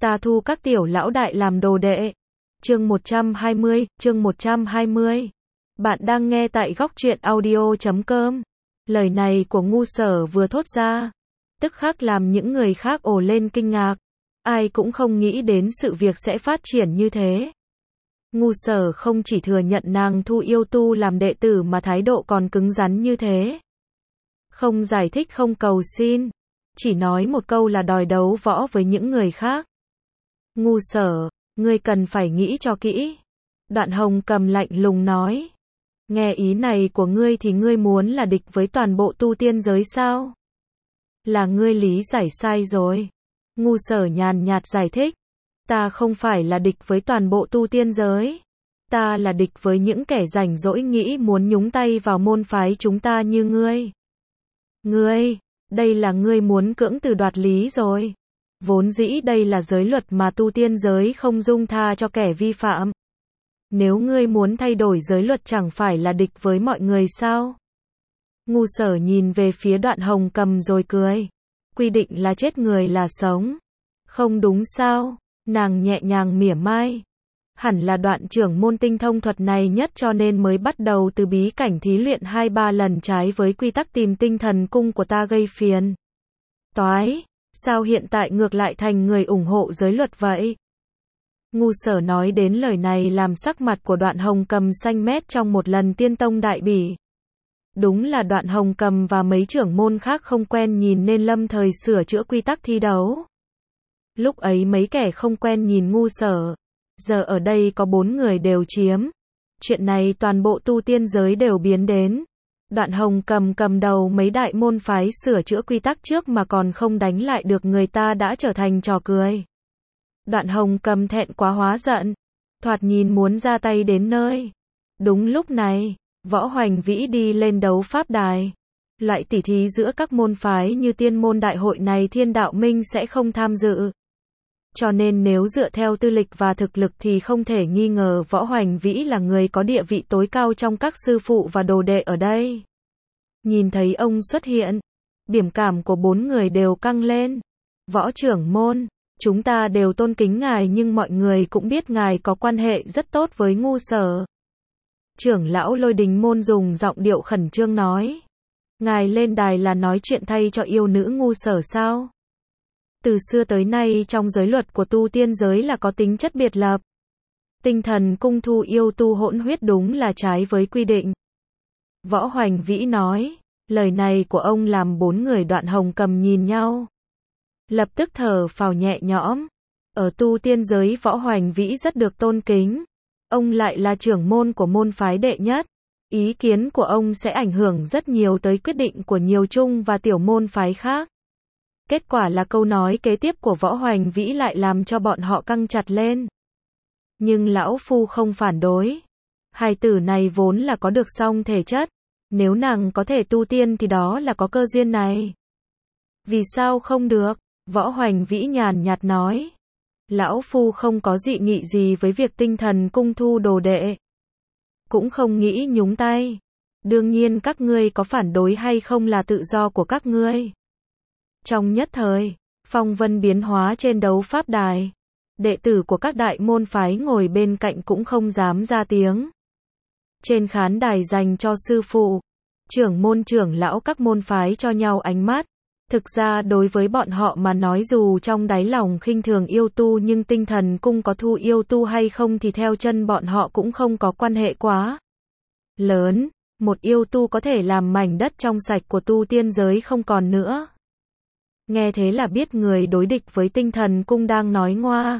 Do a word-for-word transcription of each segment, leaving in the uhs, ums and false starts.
Ta thu các tiểu lão đại làm đồ đệ. Chương một trăm hai mươi, chương một trăm hai mươi. Bạn đang nghe tại góc truyện audio chấm com. Lời này của Ngu Sở vừa thốt ra, tức khắc làm những người khác ồ lên kinh ngạc. Ai cũng không nghĩ đến sự việc sẽ phát triển như thế. Ngu Sở không chỉ thừa nhận nàng thu yêu tu làm đệ tử mà thái độ còn cứng rắn như thế. Không giải thích, không cầu xin, chỉ nói một câu là đòi đấu võ với những người khác. Ngu Sở, ngươi cần phải nghĩ cho kỹ. Đoạn Hồng Cầm lạnh lùng nói. Nghe ý này của ngươi thì ngươi muốn là địch với toàn bộ tu tiên giới sao? Là ngươi lý giải sai rồi. Ngu Sở nhàn nhạt giải thích. Ta không phải là địch với toàn bộ tu tiên giới. Ta là địch với những kẻ rảnh rỗi nghĩ muốn nhúng tay vào môn phái chúng ta như ngươi. Ngươi, đây là ngươi muốn cưỡng từ đoạt lý rồi. Vốn dĩ đây là giới luật mà tu tiên giới không dung tha cho kẻ vi phạm. Nếu ngươi muốn thay đổi giới luật chẳng phải là địch với mọi người sao? Ngu Sở nhìn về phía Đoạn Hồng Cầm rồi cười. Quy định là chết người là sống. Không đúng sao? Nàng nhẹ nhàng mỉa mai. Hẳn là Đoạn trưởng môn tinh thông thuật này nhất cho nên mới bắt đầu từ bí cảnh thí luyện hai ba lần trái với quy tắc tìm tinh thần cung của ta gây phiền. Toái, sao hiện tại ngược lại thành người ủng hộ giới luật vậy? Ngu Sở nói đến lời này làm sắc mặt của Đoạn Hồng Cầm xanh mét trong một lần tiên tông đại bỉ. Đúng là Đoạn Hồng Cầm và mấy trưởng môn khác không quen nhìn nên lâm thời sửa chữa quy tắc thi đấu. Lúc ấy mấy kẻ không quen nhìn Ngu Sở. Giờ ở đây có bốn người đều chiếm. Chuyện này toàn bộ tu tiên giới đều biến đến. Đoạn Hồng Cầm cầm đầu mấy đại môn phái sửa chữa quy tắc trước mà còn không đánh lại được người ta đã trở thành trò cười. Đoạn Hồng Cầm thẹn quá hóa giận. Thoạt nhìn muốn ra tay đến nơi. Đúng lúc này, Võ Hoành Vĩ đi lên đấu pháp đài. Loại tỉ thí giữa các môn phái như tiên môn đại hội này Thiên Đạo Minh sẽ không tham dự. Cho nên nếu dựa theo tư lịch và thực lực thì không thể nghi ngờ Võ Hoành Vĩ là người có địa vị tối cao trong các sư phụ và đồ đệ ở đây. Nhìn thấy ông xuất hiện, điểm cảm của bốn người đều căng lên. Võ trưởng môn, chúng ta đều tôn kính ngài nhưng mọi người cũng biết ngài có quan hệ rất tốt với Ngu Sở. Trưởng lão Lôi Đình môn dùng giọng điệu khẩn trương nói. Ngài lên đài là nói chuyện thay cho yêu nữ Ngu Sở sao? Từ xưa tới nay trong giới luật của tu tiên giới là có tính chất biệt lập. Tinh thần cung thu yêu tu hỗn huyết đúng là trái với quy định. Võ Hoành Vĩ nói, lời này của ông làm bốn người Đoạn Hồng Cầm nhìn nhau. Lập tức thở phào nhẹ nhõm. Ở tu tiên giới Võ Hoành Vĩ rất được tôn kính. Ông lại là trưởng môn của môn phái đệ nhất. Ý kiến của ông sẽ ảnh hưởng rất nhiều tới quyết định của nhiều trung và tiểu môn phái khác. Kết quả là câu nói kế tiếp của Võ Hoành Vĩ lại làm cho bọn họ căng chặt lên. Nhưng lão phu không phản đối. Hài tử này vốn là có được song thể chất. Nếu nàng có thể tu tiên thì đó là có cơ duyên này. Vì sao không được? Võ Hoành Vĩ nhàn nhạt nói. Lão phu không có dị nghị gì với việc tinh thần cung thu đồ đệ. Cũng không nghĩ nhúng tay. Đương nhiên các ngươi có phản đối hay không là tự do của các ngươi. Trong nhất thời, phong vân biến hóa trên đấu pháp đài. Đệ tử của các đại môn phái ngồi bên cạnh cũng không dám ra tiếng. Trên khán đài dành cho sư phụ, trưởng môn trưởng lão các môn phái cho nhau ánh mắt. Thực ra đối với bọn họ mà nói dù trong đáy lòng khinh thường yêu tu nhưng tinh thần cung có thu yêu tu hay không thì theo chân bọn họ cũng không có quan hệ quá lớn. Một yêu tu có thể làm mảnh đất trong sạch của tu tiên giới không còn nữa. Nghe thế là biết người đối địch với tinh thần cung đang nói ngoa.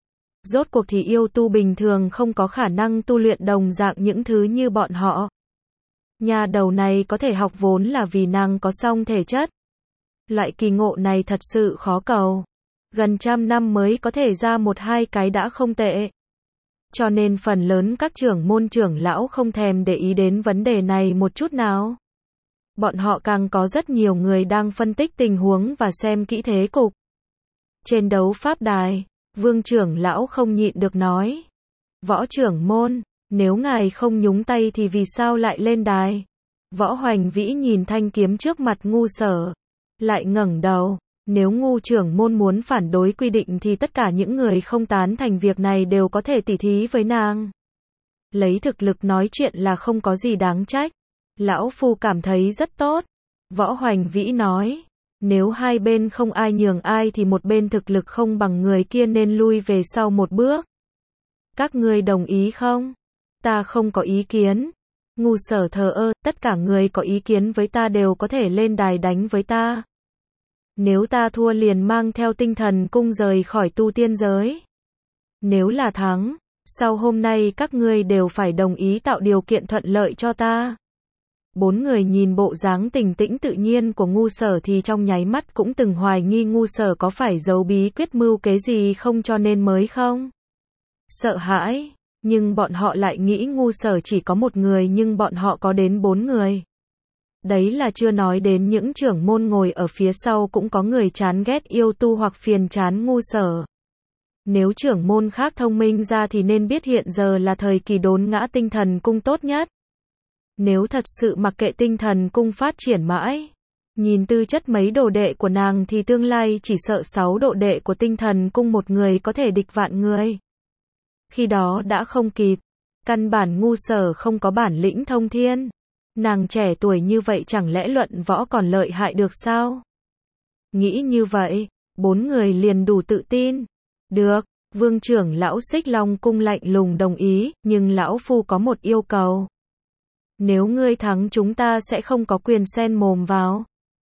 Rốt cuộc thì yêu tu bình thường không có khả năng tu luyện đồng dạng những thứ như bọn họ. Nhà đầu này có thể học vốn là vì nàng có song thể chất. Loại kỳ ngộ này thật sự khó cầu. Gần trăm năm mới có thể ra một hai cái đã không tệ. Cho nên phần lớn các trưởng môn trưởng lão không thèm để ý đến vấn đề này một chút nào. Bọn họ càng có rất nhiều người đang phân tích tình huống và xem kỹ thế cục. Trên đấu pháp đài, Vương trưởng lão không nhịn được nói. Võ trưởng môn, nếu ngài không nhúng tay thì vì sao lại lên đài? Võ Hoành Vĩ nhìn thanh kiếm trước mặt Ngu Sở. Lại ngẩng đầu, Nếu ngu trưởng môn muốn phản đối quy định thì tất cả những người không tán thành việc này đều có thể tỉ thí với nàng. Lấy thực lực nói chuyện là không có gì đáng trách. Lão Phu cảm thấy rất tốt. Võ Hoành Vĩ nói. Nếu hai bên không ai nhường ai thì một bên thực lực không bằng người kia nên lui về sau một bước. Các ngươi đồng ý không? Ta không có ý kiến. Ngu Sở thờ ơ, tất cả người có ý kiến với ta đều có thể lên đài đánh với ta. Nếu ta thua liền mang theo tinh thần cung rời khỏi tu tiên giới. Nếu là thắng, sau hôm nay các ngươi đều phải đồng ý tạo điều kiện thuận lợi cho ta. Bốn người nhìn bộ dáng bình tĩnh tự nhiên của Ngu Sở thì trong nháy mắt cũng từng hoài nghi Ngu Sở có phải giấu bí quyết mưu kế gì không cho nên mới không. Sợ hãi, nhưng bọn họ lại nghĩ Ngu Sở chỉ có một người nhưng bọn họ có đến bốn người. Đấy là chưa nói đến những trưởng môn ngồi ở phía sau cũng có người chán ghét yêu tu hoặc phiền chán Ngu Sở. Nếu trưởng môn khác thông minh ra thì nên biết hiện giờ là thời kỳ đốn ngã tinh thần cung tốt nhất. Nếu thật sự mặc kệ tinh thần cung phát triển mãi, nhìn tư chất mấy đồ đệ của nàng thì tương lai chỉ sợ sáu đồ đệ của tinh thần cung một người có thể địch vạn người. Khi đó đã không kịp, căn bản Ngu Sở không có bản lĩnh thông thiên. Nàng trẻ tuổi như vậy chẳng lẽ luận võ còn lợi hại được sao? Nghĩ như vậy, bốn người liền đủ tự tin. Được, Vương trưởng lão Xích Long cung lạnh lùng đồng ý, nhưng lão phu có một yêu cầu. Nếu ngươi thắng chúng ta sẽ không có quyền xen mồm vào.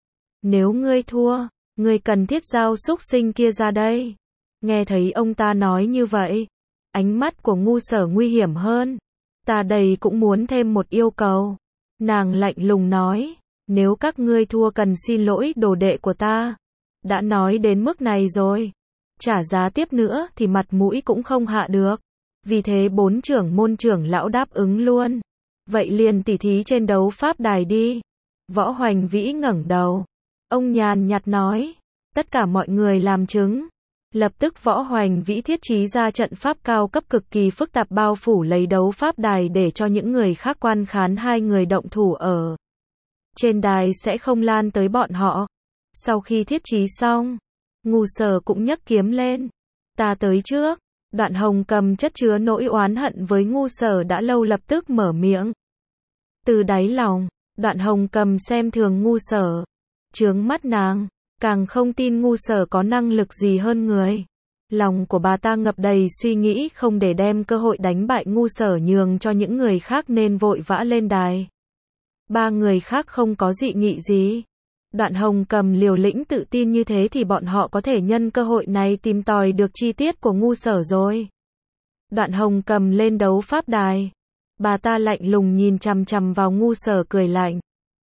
Nếu ngươi thua, ngươi cần thiết giao xúc sinh kia ra đây. Nghe thấy ông ta nói như vậy, ánh mắt của Ngu Sở nguy hiểm hơn. Ta đây cũng muốn thêm một yêu cầu. Nàng lạnh lùng nói, nếu các ngươi thua cần xin lỗi đồ đệ của ta. Đã nói đến mức này rồi, trả giá tiếp nữa thì mặt mũi cũng không hạ được. Vì thế bốn trưởng môn trưởng lão đáp ứng luôn. Vậy liền tỉ thí trên đấu pháp đài đi. Võ Hoành Vĩ ngẩng đầu. Ông nhàn nhạt nói, tất cả mọi người làm chứng. Lập tức Võ Hoành Vĩ thiết trí ra trận pháp cao cấp cực kỳ phức tạp bao phủ lấy đấu pháp đài để cho những người khác quan khán hai người động thủ ở trên đài sẽ không lan tới bọn họ. Sau khi thiết trí xong, Ngu Sở cũng nhấc kiếm lên. Ta tới trước. Đoạn Hồng Cầm chất chứa nỗi oán hận với Ngu Sở đã lâu lập tức mở miệng. Từ đáy lòng, Đoạn Hồng Cầm xem thường Ngu Sở. Chướng mắt nàng, càng không tin Ngu Sở có năng lực gì hơn người. Lòng của bà ta ngập đầy suy nghĩ không để đem cơ hội đánh bại Ngu Sở nhường cho những người khác nên vội vã lên đài. Ba người khác không có dị nghị gì. Đoạn Hồng Cầm liều lĩnh tự tin như thế thì bọn họ có thể nhân cơ hội này tìm tòi được chi tiết của Ngu Sở rồi. Đoạn Hồng Cầm lên đấu pháp đài. Bà ta lạnh lùng nhìn chằm chằm vào Ngu Sở cười lạnh.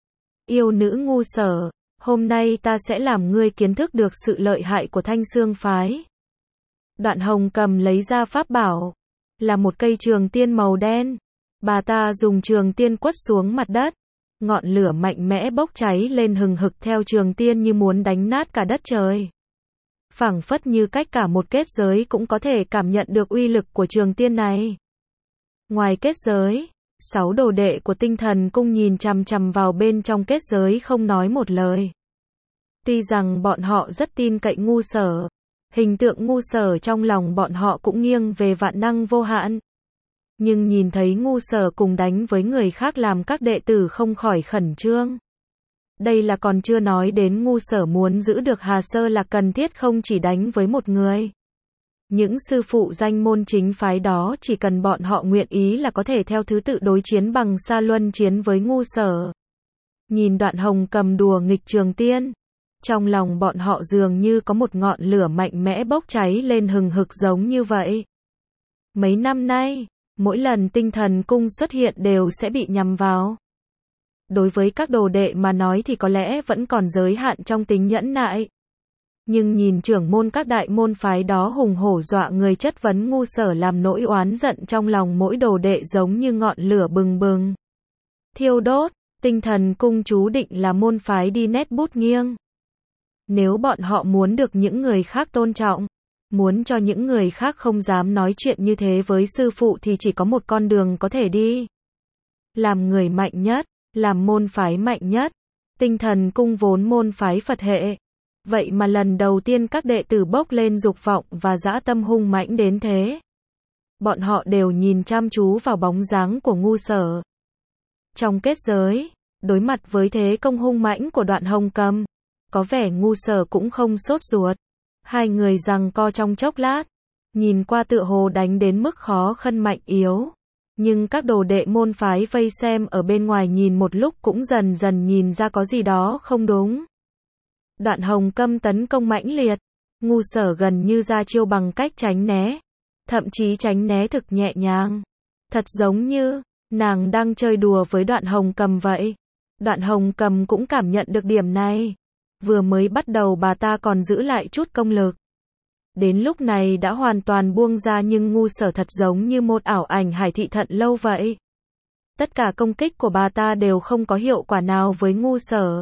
Yêu nữ Ngu Sở, hôm nay ta sẽ làm ngươi kiến thức được sự lợi hại của Thanh Xương phái. Đoạn Hồng Cầm lấy ra pháp bảo, là một cây trường tiên màu đen. Bà ta dùng trường tiên quất xuống mặt đất. Ngọn lửa mạnh mẽ bốc cháy lên hừng hực theo trường tiên như muốn đánh nát cả đất trời. Phảng phất như cách cả một kết giới cũng có thể cảm nhận được uy lực của trường tiên này. Ngoài kết giới, sáu đồ đệ của tinh thần cung nhìn chằm chằm vào bên trong kết giới không nói một lời. Tuy rằng bọn họ rất tin cậy Ngu Sở, hình tượng Ngu Sở trong lòng bọn họ cũng nghiêng về vạn năng vô hạn. Nhưng nhìn thấy Ngu Sở cùng đánh với người khác làm các đệ tử không khỏi khẩn trương. Đây là còn chưa nói đến Ngu Sở muốn giữ được Hà Sơ là cần thiết không chỉ đánh với một người. Những sư phụ danh môn chính phái đó chỉ cần bọn họ nguyện ý là có thể theo thứ tự đối chiến bằng sa luân chiến với Ngu Sở. Nhìn Đoạn Hồng Cầm đùa nghịch trường tiên, trong lòng bọn họ dường như có một ngọn lửa mạnh mẽ bốc cháy lên hừng hực giống như vậy. Mấy năm nay, mỗi lần tinh thần cung xuất hiện đều sẽ bị nhằm vào. Đối với các đồ đệ mà nói thì có lẽ vẫn còn giới hạn trong tính nhẫn nại. Nhưng nhìn trưởng môn các đại môn phái đó hùng hổ dọa người chất vấn Ngu Sở làm nỗi oán giận trong lòng mỗi đồ đệ giống như ngọn lửa bừng bừng. Thiêu đốt, tinh thần cung chú định là môn phái đi nét bút nghiêng. Nếu bọn họ muốn được những người khác tôn trọng, muốn cho những người khác không dám nói chuyện như thế với sư phụ thì chỉ có một con đường có thể đi. Làm người mạnh nhất, làm môn phái mạnh nhất. Tinh thần cung vốn môn phái Phật hệ, Vậy mà lần đầu tiên các đệ tử bốc lên dục vọng và dã tâm hung mãnh đến thế. Bọn họ đều nhìn chăm chú vào bóng dáng của Ngu Sở. Trong kết giới, đối mặt với thế công hung mãnh của Đoạn Hồng Cầm, có vẻ Ngu Sở cũng không sốt ruột. Hai người giằng co trong chốc lát, nhìn qua tựa hồ đánh đến mức khó khăn mạnh yếu. Nhưng các đồ đệ môn phái vây xem ở bên ngoài nhìn một lúc cũng dần dần nhìn ra có gì đó không đúng. Đoạn Hồng Cầm tấn công mãnh liệt, Ngu Sở gần như ra chiêu bằng cách tránh né. Thậm chí tránh né thực nhẹ nhàng. Thật giống như, nàng đang chơi đùa với Đoạn Hồng Cầm vậy. Đoạn Hồng Cầm cũng cảm nhận được điểm này. Vừa mới bắt đầu bà ta còn giữ lại chút công lực. Đến lúc này đã hoàn toàn buông ra nhưng Ngu Sở thật giống như một ảo ảnh Hải Thị Thận Lâu vậy. Tất cả công kích của bà ta đều không có hiệu quả nào với Ngu Sở.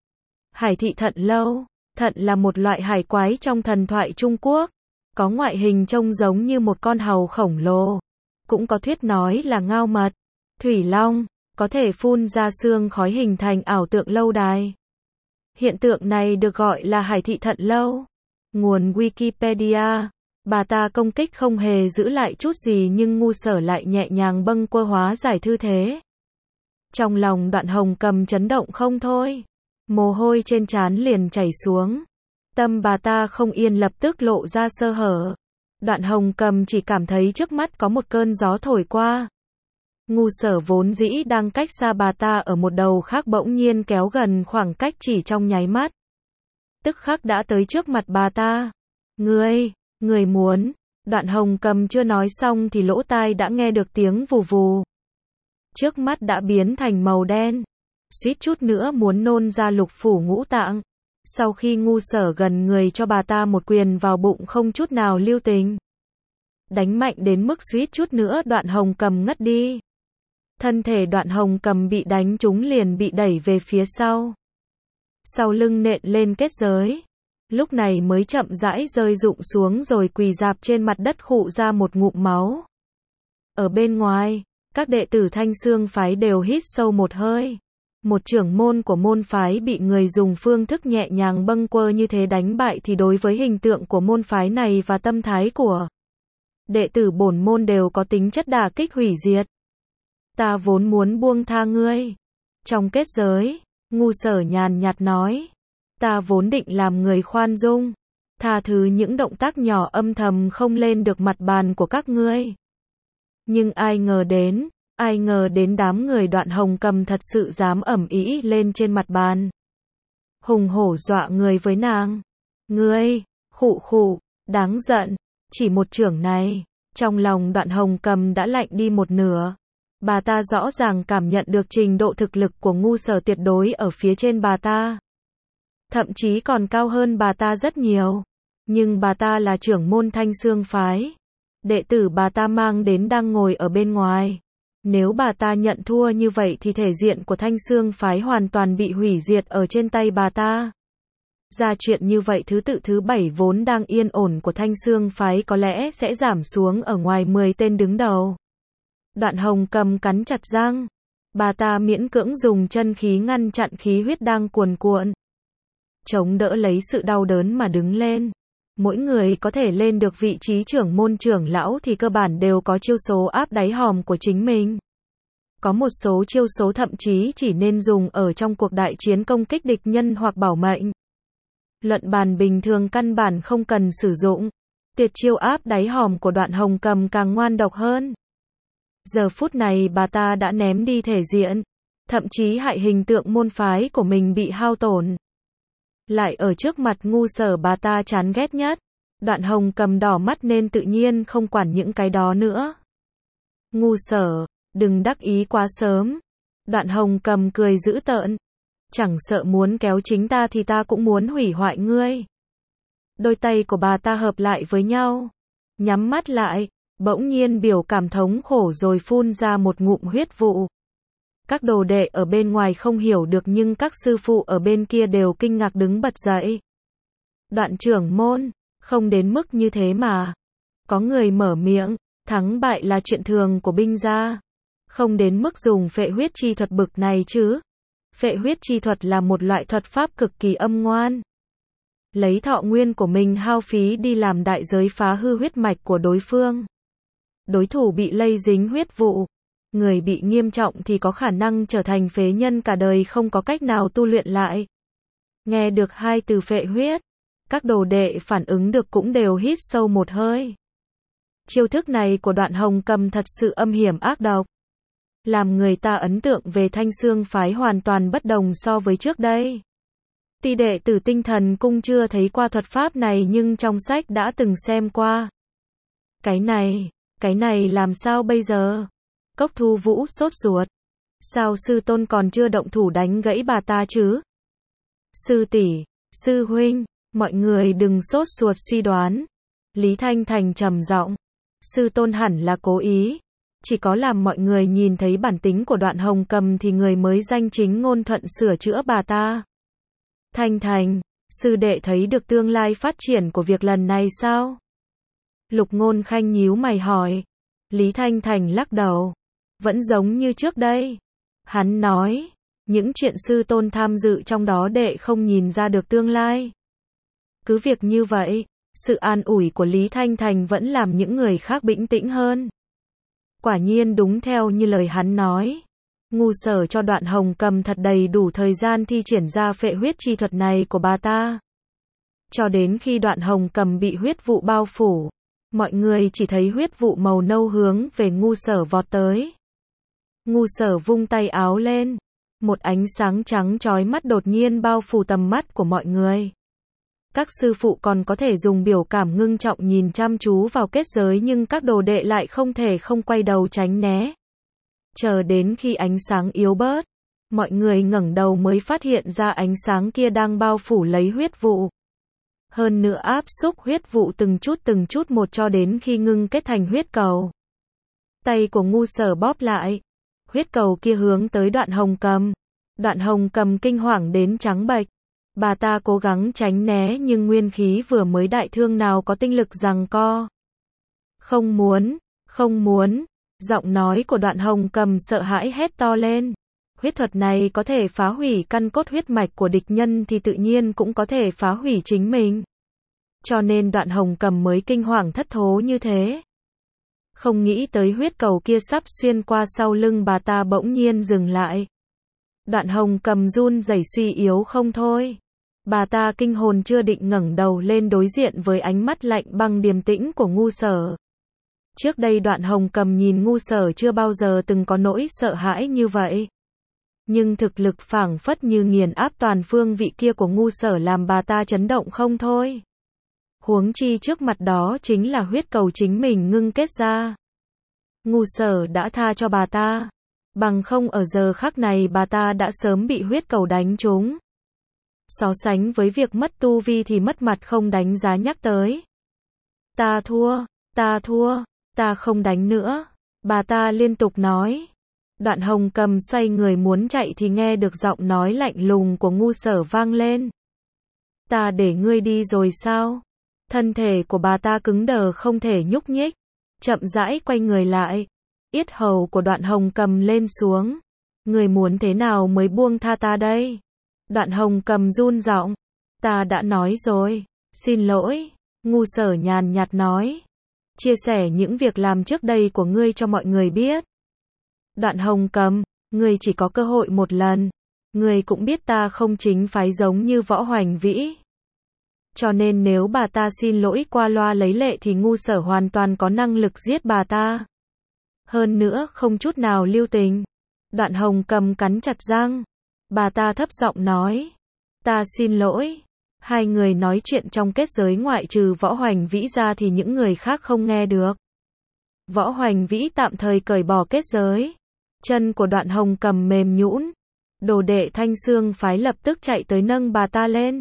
Hải Thị Thận Lâu, thận là một loại hải quái trong thần thoại Trung Quốc. Có ngoại hình trông giống như một con hàu khổng lồ. Cũng có thuyết nói là ngao mật, thủy long, có thể phun ra sương khói hình thành ảo tượng lâu đài. Hiện tượng này được gọi là Hải Thị Thận Lâu. Nguồn Wikipedia. Bà ta công kích không hề giữ lại chút gì nhưng Ngu Sở lại nhẹ nhàng bâng quơ hóa giải thư thế. Trong lòng Đoạn Hồng Cầm chấn động không thôi. Mồ hôi trên trán liền chảy xuống. Tâm bà ta không yên lập tức lộ ra sơ hở. Đoạn Hồng Cầm chỉ cảm thấy trước mắt có một cơn gió thổi qua. Ngu Sở vốn dĩ đang cách xa bà ta ở một đầu khác bỗng nhiên kéo gần khoảng cách chỉ trong nháy mắt. Tức khắc đã tới trước mặt bà ta. Ngươi, ngươi muốn. Đoạn Hồng Cầm chưa nói xong thì lỗ tai đã nghe được tiếng vù vù. Trước mắt đã biến thành màu đen. Suýt chút nữa muốn nôn ra lục phủ ngũ tạng. Sau khi Ngu Sở gần người cho bà ta một quyền vào bụng không chút nào lưu tình. Đánh mạnh đến mức suýt chút nữa Đoạn Hồng Cầm ngất đi. Thân thể Đoạn Hồng Cầm bị đánh trúng liền bị đẩy về phía sau. Sau lưng nện lên kết giới. Lúc này mới chậm rãi rơi rụng xuống rồi quỳ rạp trên mặt đất khụ ra một ngụm máu. Ở bên ngoài, các đệ tử Thanh Xương phái đều hít sâu một hơi. Một trưởng môn của môn phái bị người dùng phương thức nhẹ nhàng bâng quơ như thế đánh bại thì đối với hình tượng của môn phái này và tâm thái của đệ tử bổn môn đều có tính chất đả kích hủy diệt. Ta vốn muốn buông tha ngươi. Trong kết giới, Ngu Sở nhàn nhạt nói. Ta vốn định làm người khoan dung. Tha thứ những động tác nhỏ âm thầm không lên được mặt bàn của các ngươi. Nhưng ai ngờ đến. Ai ngờ đến đám người Đoạn Hồng Cầm thật sự dám ẩm ĩ lên trên mặt bàn. Hùng hổ dọa người với nàng. Ngươi, khụ khụ, đáng giận. Chỉ một chưởng này, trong lòng Đoạn Hồng Cầm đã lạnh đi một nửa. Bà ta rõ ràng cảm nhận được trình độ thực lực của Ngu Sở tuyệt đối ở phía trên bà ta. Thậm chí còn cao hơn bà ta rất nhiều. Nhưng bà ta là trưởng môn Thanh Xương phái. Đệ tử bà ta mang đến đang ngồi ở bên ngoài. Nếu bà ta nhận thua như vậy thì thể diện của Thanh Xương phái hoàn toàn bị hủy diệt ở trên tay bà ta. Ra chuyện như vậy thứ tự thứ bảy vốn đang yên ổn của Thanh Xương phái có lẽ sẽ giảm xuống ở ngoài mười tên đứng đầu. Đoạn Hồng Cầm cắn chặt răng. Bà ta miễn cưỡng dùng chân khí ngăn chặn khí huyết đang cuồn cuộn. Chống đỡ lấy sự đau đớn mà đứng lên. Mỗi người có thể lên được vị trí trưởng môn trưởng lão thì cơ bản đều có chiêu số áp đáy hòm của chính mình. Có một số chiêu số thậm chí chỉ nên dùng ở trong cuộc đại chiến công kích địch nhân hoặc bảo mệnh. Luận bàn bình thường căn bản không cần sử dụng. Tuyệt chiêu áp đáy hòm của Đoạn Hồng Cầm càng ngoan độc hơn. Giờ phút này bà ta đã ném đi thể diện, thậm chí hại hình tượng môn phái của mình bị hao tổn. Lại ở trước mặt Ngu Sở bà ta chán ghét nhất. Đoạn Hồng Cầm đỏ mắt nên tự nhiên không quản những cái đó nữa. Ngu Sở, đừng đắc ý quá sớm. Đoạn Hồng Cầm cười dữ tợn. Chẳng sợ muốn kéo chính ta thì ta cũng muốn hủy hoại ngươi. Đôi tay của bà ta hợp lại với nhau. Nhắm mắt lại, bỗng nhiên biểu cảm thống khổ rồi phun ra một ngụm huyết vụ. Các đồ đệ ở bên ngoài không hiểu được nhưng các sư phụ ở bên kia đều kinh ngạc đứng bật dậy. Đoạn trưởng môn, không đến mức như thế mà. Có người mở miệng, thắng bại là chuyện thường của binh gia. Không đến mức dùng phệ huyết chi thuật bực này chứ. Phệ huyết chi thuật là một loại thuật pháp cực kỳ âm ngoan. lấy thọ nguyên của mình hao phí đi làm đại giới phá hư huyết mạch của đối phương. Đối thủ bị lây dính huyết vụ, người bị nghiêm trọng thì có khả năng trở thành phế nhân cả đời không có cách nào tu luyện lại. Nghe được hai từ phệ huyết, các đồ đệ phản ứng được cũng đều hít sâu một hơi. Chiêu thức này của Đoạn Hồng Cầm thật sự âm hiểm ác độc, làm người ta ấn tượng về Thanh Xương phái hoàn toàn bất đồng so với trước đây. Tuy đệ tử Tinh Thần Cung chưa thấy qua thuật pháp này nhưng trong sách đã từng xem qua. Cái này, cái này làm sao bây giờ? Cốc Thu Vũ sốt ruột. Sao sư tôn còn chưa động thủ đánh gãy bà ta chứ? Sư tỷ, sư huynh, mọi người đừng sốt ruột suy đoán. Lý Thanh Thành trầm giọng. Sư tôn hẳn là cố ý. Chỉ có làm mọi người nhìn thấy bản tính của Đoạn Hồng Cầm thì người mới danh chính ngôn thuận sửa chữa bà ta. Thanh Thành, sư đệ thấy được tương lai phát triển của việc lần này sao? Lục Ngôn Khanh nhíu mày hỏi. Lý Thanh Thành lắc đầu. Vẫn giống như trước đây. Hắn nói, những chuyện sư tôn tham dự trong đó đệ không nhìn ra được tương lai. Cứ việc như vậy, sự an ủi của Lý Thanh Thành vẫn làm những người khác bình tĩnh hơn. Quả nhiên đúng theo như lời hắn nói. Ngu Sở cho Đoạn Hồng Cầm thật đầy đủ thời gian thi triển ra phệ huyết chi thuật này của bà ta. Cho đến khi Đoạn Hồng Cầm bị huyết vụ bao phủ, mọi người chỉ thấy huyết vụ màu nâu hướng về Ngu Sở vọt tới. Ngu Sở vung tay áo lên, một ánh sáng trắng chói mắt đột nhiên bao phủ tầm mắt của mọi người. Các sư phụ còn có thể dùng biểu cảm ngưng trọng nhìn chăm chú vào kết giới nhưng các đồ đệ lại không thể không quay đầu tránh né. Chờ đến khi ánh sáng yếu bớt, mọi người ngẩng đầu mới phát hiện ra ánh sáng kia đang bao phủ lấy huyết vụ. Hơn nữa áp xúc huyết vụ từng chút từng chút một cho đến khi ngưng kết thành huyết cầu. Tay của Ngu Sở bóp lại. Huyết cầu kia hướng tới Đoạn Hồng Cầm. Đoạn Hồng Cầm kinh hoàng đến trắng bệch. Bà ta cố gắng tránh né nhưng nguyên khí vừa mới đại thương nào có tinh lực giằng co. Không muốn, không muốn. Giọng nói của Đoạn Hồng Cầm sợ hãi hét to lên. Huyết thuật này có thể phá hủy căn cốt huyết mạch của địch nhân thì tự nhiên cũng có thể phá hủy chính mình. Cho nên Đoạn Hồng Cầm mới kinh hoàng thất thố như thế. Không nghĩ tới huyết cầu kia sắp xuyên qua sau lưng bà ta bỗng nhiên dừng lại. Đoạn Hồng Cầm run rẩy suy yếu không thôi. Bà ta kinh hồn chưa định ngẩng đầu lên đối diện với ánh mắt lạnh băng điềm tĩnh của Ngu Sở. Trước đây Đoạn Hồng Cầm nhìn Ngu Sở chưa bao giờ từng có nỗi sợ hãi như vậy. Nhưng thực lực phảng phất như nghiền áp toàn phương vị kia của Ngu Sở làm bà ta chấn động không thôi. Huống chi trước mặt đó chính là huyết cầu chính mình ngưng kết ra. Ngu Sở đã tha cho bà ta. Bằng không ở giờ khắc này bà ta đã sớm bị huyết cầu đánh trúng. So sánh với việc mất tu vi thì mất mặt không đánh giá nhắc tới. Ta thua, ta thua, ta không đánh nữa. Bà ta liên tục nói. Đoạn Hồng Cầm xoay người muốn chạy thì nghe được giọng nói lạnh lùng của Ngu Sở vang lên. Ta để ngươi đi rồi sao? Thân thể của bà ta cứng đờ không thể nhúc nhích. Chậm rãi quay người lại. Yết hầu của Đoạn Hồng Cầm lên xuống. Người muốn thế nào mới buông tha ta đây? Đoạn Hồng Cầm run giọng. Ta đã nói rồi. Xin lỗi. Ngu Sở nhàn nhạt nói. Chia sẻ những việc làm trước đây của ngươi cho mọi người biết. Đoạn Hồng Cầm, ngươi chỉ có cơ hội một lần. Ngươi cũng biết ta không chính phái giống như Võ Hoành Vĩ. Cho nên nếu bà ta xin lỗi qua loa lấy lệ thì Ngu Sở hoàn toàn có năng lực giết bà ta. Hơn nữa không chút nào lưu tình. Đoạn Hồng Cầm cắn chặt răng. Bà ta thấp giọng nói. Ta xin lỗi. Hai người nói chuyện trong kết giới ngoại trừ Võ Hoành Vĩ ra thì những người khác không nghe được. Võ Hoành Vĩ tạm thời cởi bỏ kết giới. Chân của Đoạn Hồng Cầm mềm nhũn. Đồ đệ Thanh Xương phái lập tức chạy tới nâng bà ta lên.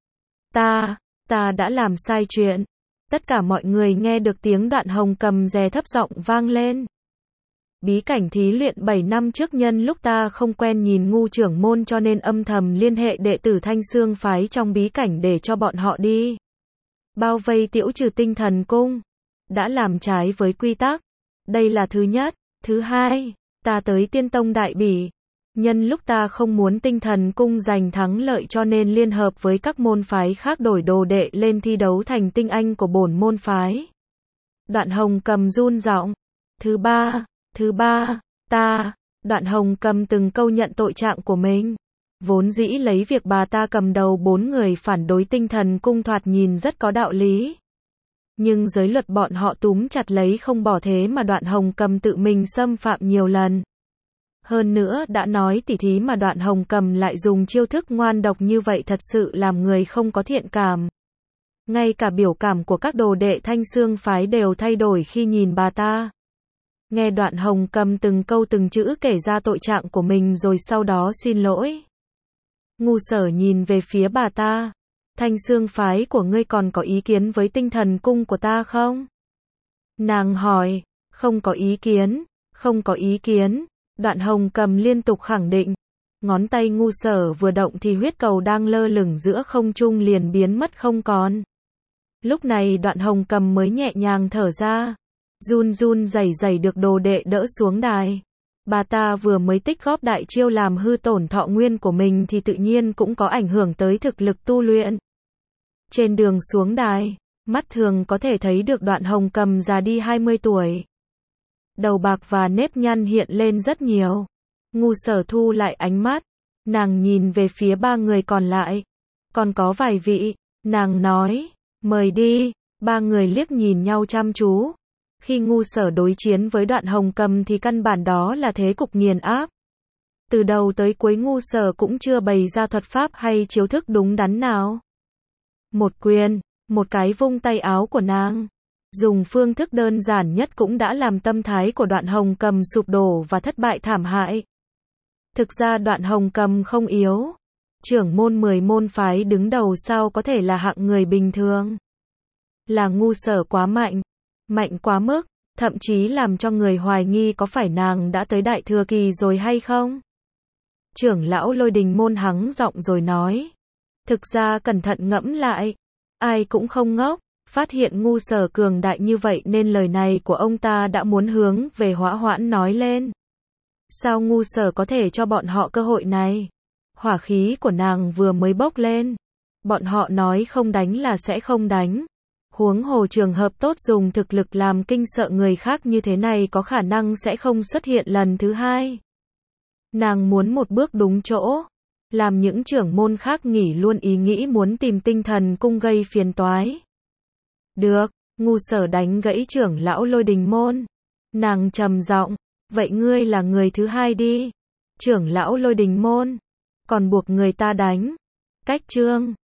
Ta, ta đã làm sai chuyện. Tất cả mọi người nghe được tiếng Đoạn Hồng Cầm dè thấp giọng vang lên. Bí cảnh thí luyện bảy năm trước nhân lúc ta không quen nhìn Ngu trưởng môn cho nên âm thầm liên hệ đệ tử Thanh Xương phái trong bí cảnh để cho bọn họ đi bao vây Tiễu Trừ Tinh Thần Cung. Đã làm trái với quy tắc. Đây là thứ nhất. Thứ hai, ta tới Tiên Tông Đại Bỉ. Nhân lúc ta không muốn tinh thần cung giành thắng lợi cho nên liên hợp với các môn phái khác đổi đồ đệ lên thi đấu thành tinh anh của bổn môn phái. Đoạn Hồng Cầm run giọng. Thứ ba, thứ ba, ta, Đoạn Hồng Cầm từng câu nhận tội trạng của mình. Vốn dĩ lấy việc bà ta cầm đầu bốn người phản đối tinh thần cung thoạt nhìn rất có đạo lý. Nhưng giới luật bọn họ túm chặt lấy không bỏ, thế mà Đoạn Hồng Cầm tự mình xâm phạm nhiều lần. Hơn nữa đã nói tỉ thí mà Đoạn Hồng Cầm lại dùng chiêu thức ngoan độc như vậy thật sự làm người không có thiện cảm. Ngay cả biểu cảm của các đồ đệ Thanh Xương phái đều thay đổi khi nhìn bà ta. Nghe Đoạn Hồng Cầm từng câu từng chữ kể ra tội trạng của mình rồi sau đó xin lỗi. Ngu Sở nhìn về phía bà ta. Thanh Xương phái của ngươi còn có ý kiến với tinh thần cung của ta không? Nàng hỏi. Không có ý kiến, không có ý kiến. Đoạn Hồng Cầm liên tục khẳng định. Ngón tay Ngu Sở vừa động thì huyết cầu đang lơ lửng giữa không trung liền biến mất không còn. Lúc này Đoạn Hồng Cầm mới nhẹ nhàng thở ra. Run run rẩy rẩy được đồ đệ đỡ xuống đài. Bà ta vừa mới tích góp đại chiêu làm hư tổn thọ nguyên của mình thì tự nhiên cũng có ảnh hưởng tới thực lực tu luyện. Trên đường xuống đài, mắt thường có thể thấy được Đoạn Hồng Cầm già đi hai mươi tuổi. Đầu bạc và nếp nhăn hiện lên rất nhiều. Ngu Sở thu lại ánh mắt. Nàng nhìn về phía ba người còn lại. Còn có vài vị. Nàng nói. Mời đi. Ba người liếc nhìn nhau chăm chú. Khi Ngu Sở đối chiến với Đoạn Hồng Cầm thì căn bản đó là thế cục nghiền áp. Từ đầu tới cuối Ngu Sở cũng chưa bày ra thuật pháp hay chiếu thức đúng đắn nào. Một quyền, một cái vung tay áo của nàng. Dùng phương thức đơn giản nhất cũng đã làm tâm thái của Đoạn Hồng Cầm sụp đổ và thất bại thảm hại. Thực ra Đoạn Hồng Cầm không yếu. Trưởng môn mười môn phái đứng đầu sao có thể là hạng người bình thường. Là Ngu Sở quá mạnh. Mạnh quá mức, thậm chí làm cho người hoài nghi có phải nàng đã tới đại thừa kỳ rồi hay không. Trưởng lão Lôi Đình môn hắng giọng rồi nói. Thực ra cẩn thận ngẫm lại. Ai cũng không ngốc. Phát hiện Ngu Sở cường đại như vậy nên lời này của ông ta đã muốn hướng về Hỏa Hoãn nói lên. Sao Ngu Sở có thể cho bọn họ cơ hội này? Hỏa khí của nàng vừa mới bốc lên. Bọn họ nói không đánh là sẽ không đánh. Huống hồ trường hợp tốt dùng thực lực làm kinh sợ người khác như thế này có khả năng sẽ không xuất hiện lần thứ hai. Nàng muốn một bước đúng chỗ. Làm những trưởng môn khác nghỉ luôn ý nghĩ muốn tìm tinh thần cung gây phiền toái. Được, Ngu Sở đánh gãy trưởng lão Lôi Đình môn. Nàng trầm giọng, vậy ngươi là người thứ hai đi. Trưởng lão Lôi Đình môn, còn buộc người ta đánh. Cách chương